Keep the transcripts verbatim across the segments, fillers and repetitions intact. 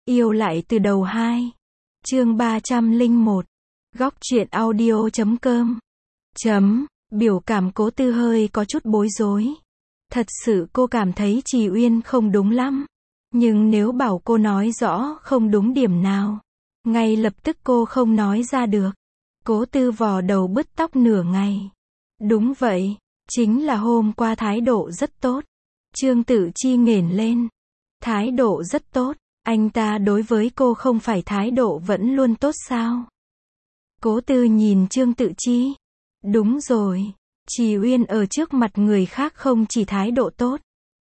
Yêu lại từ đầu hai. Chương ba trăm lẻ một. Góc truyện audio chấm com. Chấm, biểu cảm Cố Tư hơi có chút bối rối. Thật sự cô cảm thấy Trì Uyên không đúng lắm. Nhưng nếu bảo cô nói rõ không đúng điểm nào, ngay lập tức cô không nói ra được. Cố Tư vò đầu bứt tóc nửa ngày. Đúng vậy, chính là hôm qua thái độ rất tốt. Trương Tự Chi nghển lên. Thái độ rất tốt, anh ta đối với cô không phải thái độ vẫn luôn tốt sao? Cố Tư nhìn Trương Tự Chi. Đúng rồi, Trì Uyên ở trước mặt người khác không chỉ thái độ tốt,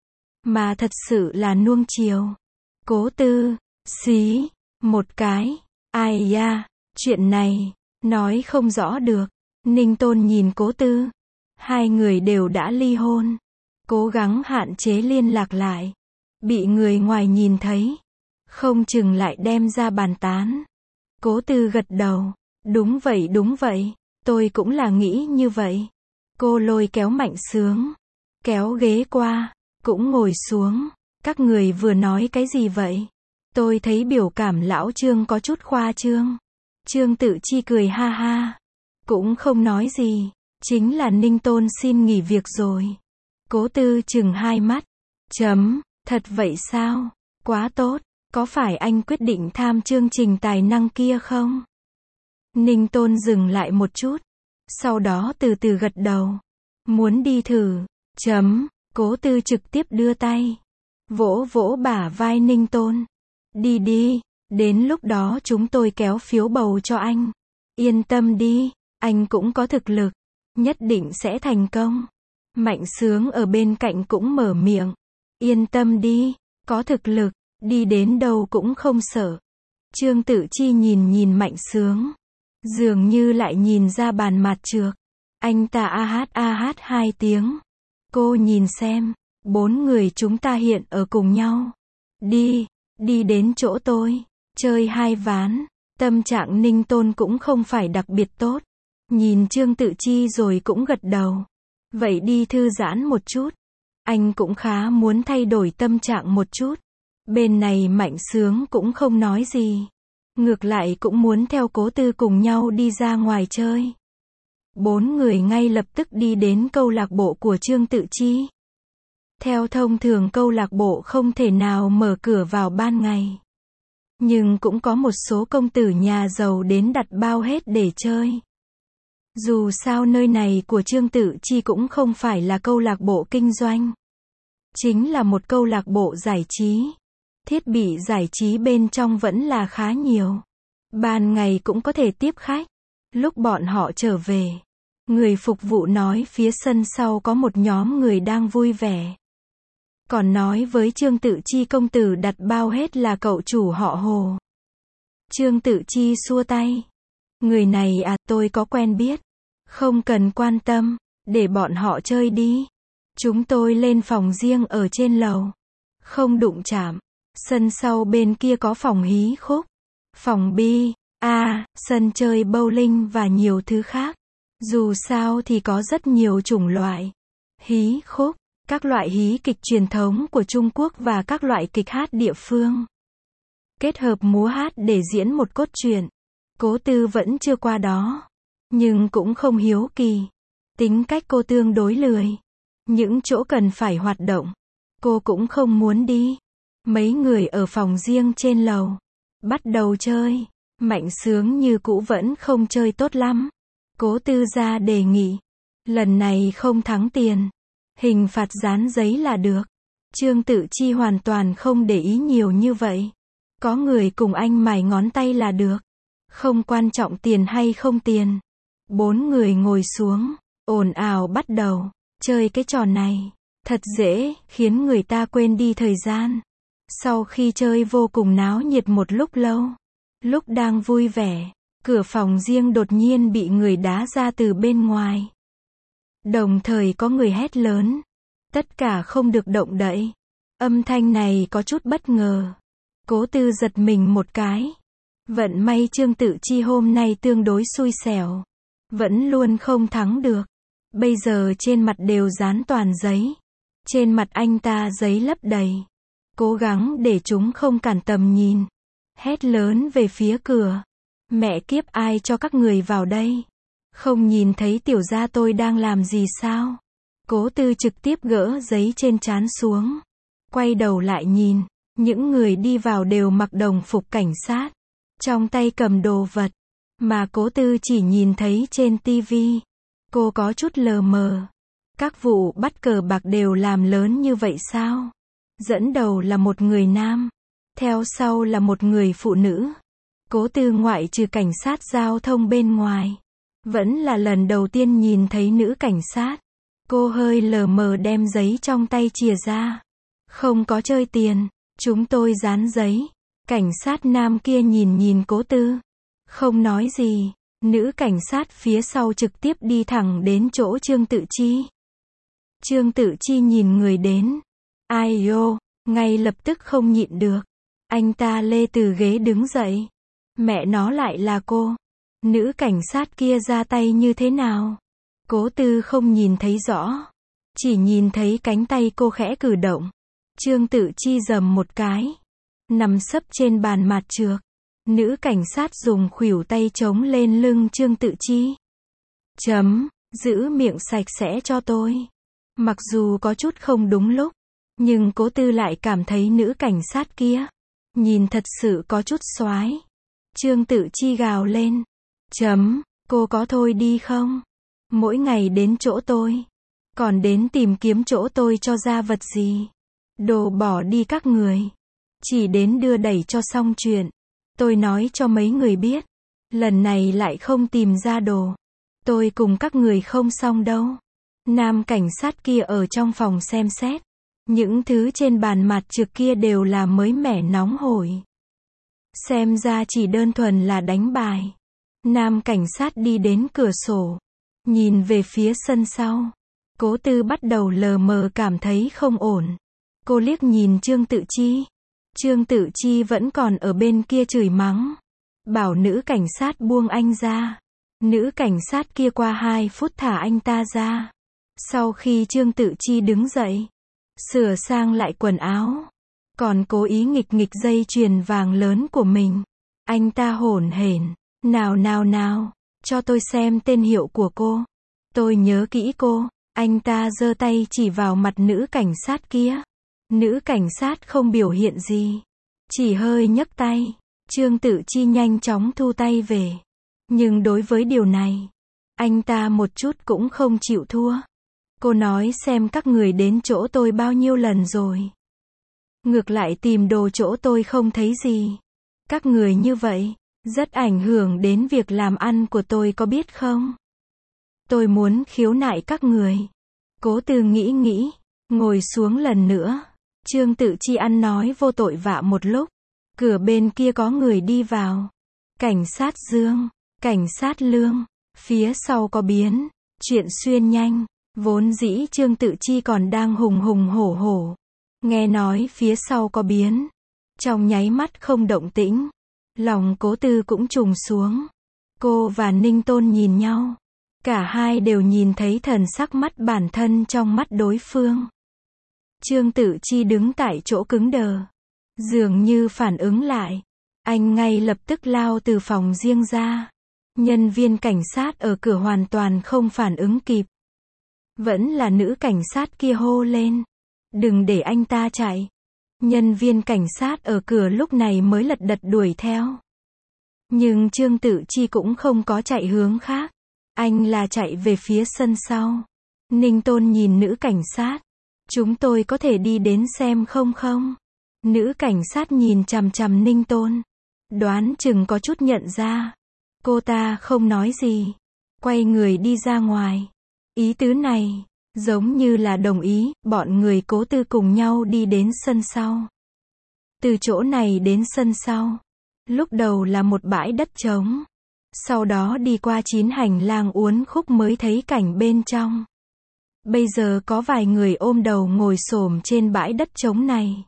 mà thật sự là nuông chiều. Cố Tư, xí, một cái, ai da, chuyện này, nói không rõ được. Ninh Tôn nhìn Cố Tư. Hai người đều đã ly hôn. Cố gắng hạn chế liên lạc lại. Bị người ngoài nhìn thấy, không chừng lại đem ra bàn tán. Cố Tư gật đầu. Đúng vậy đúng vậy, tôi cũng là nghĩ như vậy. Cô lôi kéo Mạnh Sướng, kéo ghế qua, cũng ngồi xuống. Các người vừa nói cái gì vậy? Tôi thấy biểu cảm lão Trương có chút khoa trương. Trương Tự Chi cười ha ha. Cũng không nói gì, chính là Ninh Tôn xin nghỉ việc rồi. Cố Tư chừng hai mắt. Chấm, thật vậy sao? Quá tốt, có phải anh quyết định tham chương trình tài năng kia không? Ninh Tôn dừng lại một chút, sau đó từ từ gật đầu. Muốn đi thử. Chấm, Cố Tư trực tiếp đưa tay, vỗ vỗ bả vai Ninh Tôn. Đi đi, đến lúc đó chúng tôi kéo phiếu bầu cho anh. Yên tâm đi, anh cũng có thực lực, nhất định sẽ thành công. Mạnh Sướng ở bên cạnh cũng mở miệng. Yên tâm đi, có thực lực, đi đến đâu cũng không sợ. Trương Tự Chi nhìn nhìn Mạnh Sướng, dường như lại nhìn ra bàn mặt trược. Anh ta a hát a hát hai tiếng. Cô nhìn xem, bốn người chúng ta hiện ở cùng nhau. Đi, đi đến chỗ tôi, chơi hai ván. Tâm trạng Ninh Tôn cũng không phải đặc biệt tốt. Nhìn Trương Tự Chi rồi cũng gật đầu. Vậy đi thư giãn một chút. Anh cũng khá muốn thay đổi tâm trạng một chút. Bên này Mạnh Sướng cũng không nói gì. Ngược lại cũng muốn theo Cố Tư cùng nhau đi ra ngoài chơi. Bốn người ngay lập tức đi đến câu lạc bộ của Trương Tự Chi. Theo thông thường câu lạc bộ không thể nào mở cửa vào ban ngày. Nhưng cũng có một số công tử nhà giàu đến đặt bao hết để chơi. Dù sao nơi này của Trương Tự Chi cũng không phải là câu lạc bộ kinh doanh. Chính là một câu lạc bộ giải trí. Thiết bị giải trí bên trong vẫn là khá nhiều. Ban ngày cũng có thể tiếp khách. Lúc bọn họ trở về, người phục vụ nói phía sân sau có một nhóm người đang vui vẻ. Còn nói với Trương Tự Chi công tử đặt bao hết là cậu chủ họ Hồ. Trương Tự Chi xua tay. Người này à, tôi có quen biết. Không cần quan tâm, để bọn họ chơi đi. Chúng tôi lên phòng riêng ở trên lầu. Không đụng chạm. Sân sau bên kia có phòng hí khúc, phòng bi, a, sân chơi bowling và nhiều thứ khác. Dù sao thì có rất nhiều chủng loại. Hí khúc, các loại hí kịch truyền thống của Trung Quốc và các loại kịch hát địa phương. Kết hợp múa hát để diễn một cốt truyện. Cố Tư vẫn chưa qua đó. Nhưng cũng không hiếu kỳ. Tính cách cô tương đối lười. Những chỗ cần phải hoạt động, cô cũng không muốn đi. Mấy người ở phòng riêng trên lầu bắt đầu chơi. Mạnh Sướng như cũ vẫn không chơi tốt lắm. Cố Tư ra đề nghị. Lần này không thắng tiền, hình phạt dán giấy là được. Trương Tự Chi hoàn toàn không để ý nhiều như vậy. Có người cùng anh mài ngón tay là được. Không quan trọng tiền hay không tiền. Bốn người ngồi xuống, ồn ào bắt đầu. Chơi cái trò này, thật dễ, khiến người ta quên đi thời gian. Sau khi chơi vô cùng náo nhiệt một lúc lâu, lúc đang vui vẻ, cửa phòng riêng đột nhiên bị người đá ra từ bên ngoài. Đồng thời có người hét lớn. Tất cả không được động đậy. Âm thanh này có chút bất ngờ. Cố Tư giật mình một cái. Vận may Trương Tự Chi hôm nay tương đối xui xẻo. Vẫn luôn không thắng được. Bây giờ trên mặt đều dán toàn giấy. Trên mặt anh ta giấy lấp đầy. Cố gắng để chúng không cản tầm nhìn. hét lớn về phía cửa. Mẹ kiếp, ai cho các người vào đây? Không nhìn thấy tiểu gia tôi đang làm gì sao? Cố Tư trực tiếp gỡ giấy trên trán xuống. Quay đầu lại nhìn, những người đi vào đều mặc đồng phục cảnh sát, trong tay cầm đồ vật, mà Cố Tư chỉ nhìn thấy trên tivi. Cô có chút lờ mờ. Các vụ bắt cờ bạc đều làm lớn như vậy sao? Dẫn đầu là một người nam, theo sau là một người phụ nữ. Cố Tư ngoại trừ cảnh sát giao thông bên ngoài, vẫn là lần đầu tiên nhìn thấy nữ cảnh sát. Cô hơi lờ mờ đem giấy trong tay chìa ra. Không có chơi tiền, chúng tôi dán giấy. Cảnh sát nam kia nhìn nhìn Cố Tư, không nói gì. Nữ cảnh sát phía sau trực tiếp đi thẳng đến chỗ Trương Tự Chi. Trương Tự Chi nhìn người đến. Ai yo, ngay lập tức không nhịn được. Anh ta lê từ ghế đứng dậy. Mẹ nó lại là cô. Nữ cảnh sát kia ra tay như thế nào? Cố Tư không nhìn thấy rõ. Chỉ nhìn thấy cánh tay cô khẽ cử động. Trương Tự Chi giầm một cái. Nằm sấp trên bàn mạt trược. Nữ cảnh sát dùng khuỷu tay chống lên lưng Trương Tự Chi. Chấm, giữ miệng sạch sẽ cho tôi. Mặc dù có chút không đúng lúc, nhưng Cố Tư lại cảm thấy nữ cảnh sát kia nhìn thật sự có chút xoái. Trương Tự Chi gào lên. Chấm, cô có thôi đi không? Mỗi ngày đến chỗ tôi, còn đến tìm kiếm chỗ tôi cho ra vật gì? Đồ bỏ đi các người. Chỉ đến đưa đẩy cho xong chuyện. Tôi nói cho mấy người biết, lần này lại không tìm ra đồ, tôi cùng các người không xong đâu. Nam cảnh sát kia ở trong phòng xem xét. Những thứ trên bàn mặt trược kia đều là mới mẻ nóng hổi. Xem ra chỉ đơn thuần là đánh bài. Nam cảnh sát đi đến cửa sổ, nhìn về phía sân sau. Cố Tư bắt đầu lờ mờ cảm thấy không ổn. Cô liếc nhìn Trương Tự Chi. Trương Tự Chi vẫn còn ở bên kia chửi mắng. Bảo nữ cảnh sát buông anh ra. Nữ cảnh sát kia qua hai phút thả anh ta ra. Sau khi Trương Tự Chi đứng dậy, sửa sang lại quần áo, còn cố ý nghịch nghịch dây chuyền vàng lớn của mình. Anh ta hổn hển. Nào nào nào, cho tôi xem tên hiệu của cô. Tôi nhớ kỹ cô. Anh ta giơ tay chỉ vào mặt nữ cảnh sát kia. Nữ cảnh sát không biểu hiện gì, chỉ hơi nhấc tay. Trương Tự Chi nhanh chóng thu tay về. Nhưng đối với điều này, anh ta một chút cũng không chịu thua. Cô nói xem các người đến chỗ tôi bao nhiêu lần rồi. Ngược lại tìm đồ chỗ tôi không thấy gì. Các người như vậy, rất ảnh hưởng đến việc làm ăn của tôi có biết không? Tôi muốn khiếu nại các người. Cố Tư nghĩ nghĩ, ngồi xuống lần nữa. Trương Tự Chi ăn nói vô tội vạ một lúc. Cửa bên kia có người đi vào. Cảnh sát Dương, cảnh sát Lương. Phía sau có biến. Chuyện xuyên nhanh. Vốn dĩ Trương Tự Chi còn đang hùng hùng hổ hổ. Nghe nói phía sau có biến. Trong nháy mắt không động tĩnh. Lòng Cố Tư cũng trùng xuống. Cô và Ninh Tôn nhìn nhau. Cả hai đều nhìn thấy thần sắc mắt bản thân trong mắt đối phương. Trương Tự Chi đứng tại chỗ cứng đờ. Dường như phản ứng lại. Anh ngay lập tức lao từ phòng riêng ra. Nhân viên cảnh sát ở cửa hoàn toàn không phản ứng kịp. Vẫn là nữ cảnh sát kia hô lên. Đừng để anh ta chạy. Nhân viên cảnh sát ở cửa lúc này mới lật đật đuổi theo. Nhưng Trương Tự Chi cũng không có chạy hướng khác. Anh là chạy về phía sân sau. Ninh Tôn nhìn nữ cảnh sát. Chúng tôi có thể đi đến xem không không? Nữ cảnh sát nhìn chằm chằm Ninh Tôn. Đoán chừng có chút nhận ra. Cô ta không nói gì. Quay người đi ra ngoài. Ý tứ này, giống như là đồng ý, bọn người Cố Tư cùng nhau đi đến sân sau. Từ chỗ này đến sân sau. Lúc đầu là một bãi đất trống. Sau đó đi qua chín hành lang uốn khúc mới thấy cảnh bên trong. Bây giờ có vài người ôm đầu ngồi xổm trên bãi đất trống này.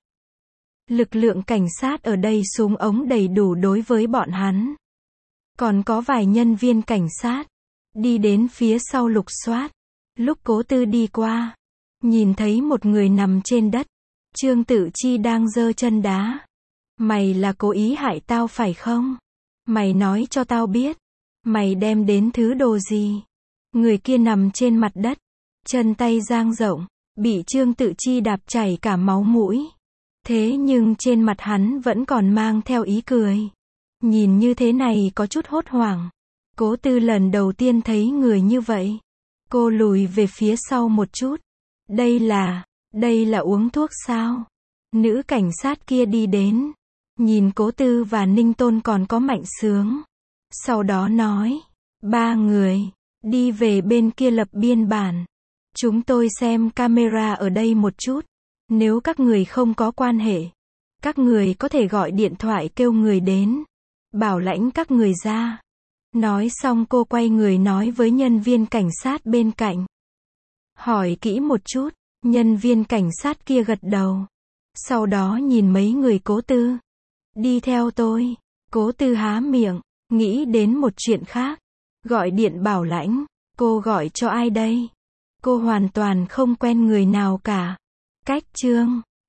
Lực lượng cảnh sát ở đây súng ống đầy đủ đối với bọn hắn. Còn có vài nhân viên cảnh sát đi đến phía sau lục soát. Lúc Cố Tư đi qua, nhìn thấy một người nằm trên đất. Trương Tự Chi đang giơ chân đá. Mày là cố ý hại tao phải không? Mày nói cho tao biết. Mày đem đến thứ đồ gì? Người kia nằm trên mặt đất, chân tay dang rộng, bị Trương Tự Chi đạp chảy cả máu mũi. Thế nhưng trên mặt hắn vẫn còn mang theo ý cười. Nhìn như thế này có chút hốt hoảng. Cố Tư lần đầu tiên thấy người như vậy. Cô lùi về phía sau một chút. Đây là, đây là uống thuốc sao? Nữ cảnh sát kia đi đến. Nhìn Cố Tư và Ninh Tôn còn có Mạnh Sướng. Sau đó nói, ba người, đi về bên kia lập biên bản. Chúng tôi xem camera ở đây một chút. Nếu các người không có quan hệ, các người có thể gọi điện thoại kêu người đến. Bảo lãnh các người ra. Nói xong cô quay người nói với nhân viên cảnh sát bên cạnh. Hỏi kỹ một chút, nhân viên cảnh sát kia gật đầu. Sau đó nhìn mấy người Cố Tư. Đi theo tôi. Cố Tư há miệng, nghĩ đến một chuyện khác. Gọi điện bảo lãnh. Cô gọi cho ai đây? Cô hoàn toàn không quen người nào cả. Cách Trương